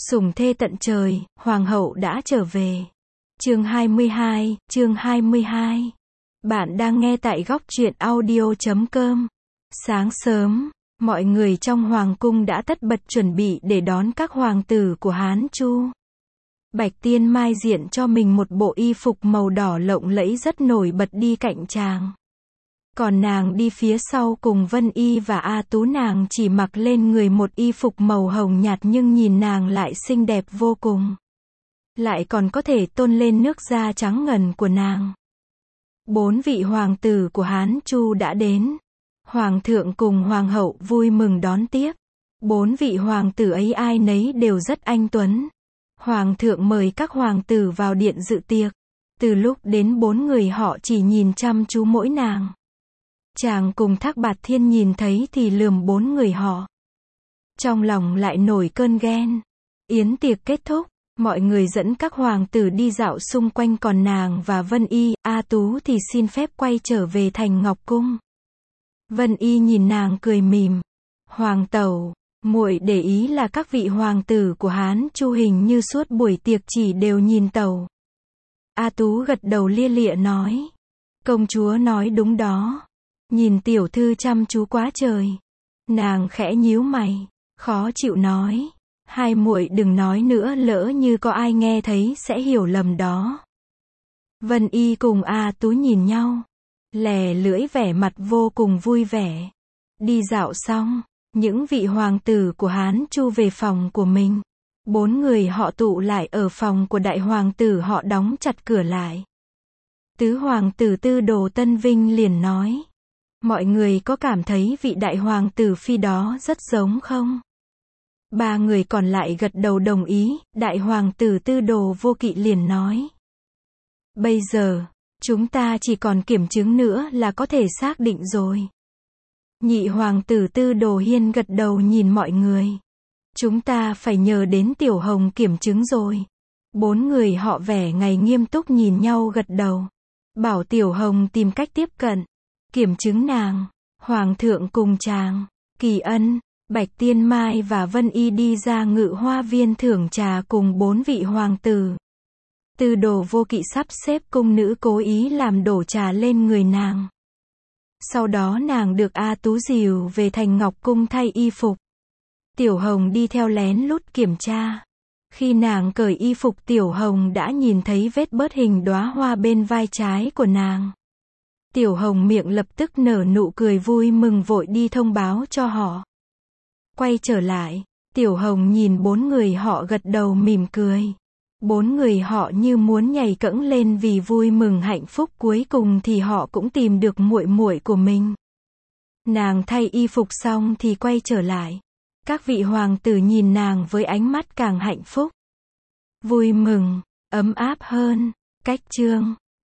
Sủng thê tận trời, hoàng hậu đã trở về. Chương 22. Bạn đang nghe tại góc truyện audio.com. Sáng sớm, mọi người trong hoàng cung đã tất bật chuẩn bị để đón các hoàng tử của Hán Chu. Bạch Tiên Mai diện cho mình một bộ y phục màu đỏ lộng lẫy rất nổi bật đi cạnh chàng. Còn nàng đi phía sau cùng Vân Y và A Tú, nàng chỉ mặc lên người một y phục màu hồng nhạt nhưng nhìn nàng lại xinh đẹp vô cùng. Lại còn có thể tôn lên nước da trắng ngần của nàng. 4 vị hoàng tử của Hán Chu đã đến. Hoàng thượng cùng hoàng hậu vui mừng đón tiếp. 4 vị hoàng tử ấy ai nấy đều rất anh tuấn. Hoàng thượng mời các hoàng tử vào điện dự tiệc. Từ lúc đến 4 người họ chỉ nhìn chăm chú mỗi nàng. Chàng cùng Thác Bạt Thiên nhìn thấy thì lườm 4 người họ. Trong lòng lại nổi cơn ghen. Yến tiệc kết thúc, mọi người dẫn các hoàng tử đi dạo xung quanh, còn nàng và Vân Y, A Tú thì xin phép quay trở về thành Ngọc Cung. Vân Y nhìn nàng cười mỉm. Hoàng tẩu, muội để ý là các vị hoàng tử của Hán Chu hình như suốt buổi tiệc chỉ đều nhìn tẩu. A Tú gật đầu lia lịa nói. Công chúa nói đúng đó. Nhìn tiểu thư chăm chú quá trời. Nàng khẽ nhíu mày, khó chịu nói. Hai muội đừng nói nữa, lỡ như có ai nghe thấy sẽ hiểu lầm đó. Vân Y cùng A Tú nhìn nhau, lè lưỡi vẻ mặt vô cùng vui vẻ. Đi dạo xong, những vị hoàng tử của Hán Chu về phòng của mình. 4 người họ tụ lại ở phòng của đại hoàng tử họ, đóng chặt cửa lại. Tứ hoàng tử Tư Đồ Tân Vinh liền nói. Mọi người có cảm thấy vị đại hoàng tử phi đó rất giống không? 3 người còn lại gật đầu đồng ý. Đại hoàng tử Tư Đồ Vô Kỵ liền nói. Bây giờ, chúng ta chỉ còn kiểm chứng nữa là có thể xác định rồi. Nhị hoàng tử Tư Đồ Hiên gật đầu nhìn mọi người. Chúng ta phải nhờ đến Tiểu Hồng kiểm chứng rồi. 4 người họ vẻ ngày nghiêm túc nhìn nhau gật đầu. Bảo Tiểu Hồng tìm cách tiếp cận, kiểm chứng nàng. Hoàng thượng cùng chàng, Kỳ Ân, Bạch Tiên Mai và Vân Y đi ra Ngự Hoa Viên thưởng trà cùng 4 vị hoàng tử. Tư Đồ Vô Kỵ sắp xếp cung nữ cố ý làm đổ trà lên người nàng. Sau đó nàng được A Tú dìu về thành Ngọc Cung thay y phục. Tiểu Hồng đi theo lén lút kiểm tra. Khi nàng cởi y phục, Tiểu Hồng đã nhìn thấy vết bớt hình đóa hoa bên vai trái của nàng. Tiểu Hồng miệng lập tức nở nụ cười vui mừng, vội đi thông báo cho họ. Quay trở lại, Tiểu Hồng nhìn 4 người họ gật đầu mỉm cười. 4 người họ như muốn nhảy cẫng lên vì vui mừng hạnh phúc, cuối cùng thì họ cũng tìm được muội muội của mình. Nàng thay y phục xong thì quay trở lại. Các vị hoàng tử nhìn nàng với ánh mắt càng hạnh phúc, vui mừng, ấm áp hơn. Cách chương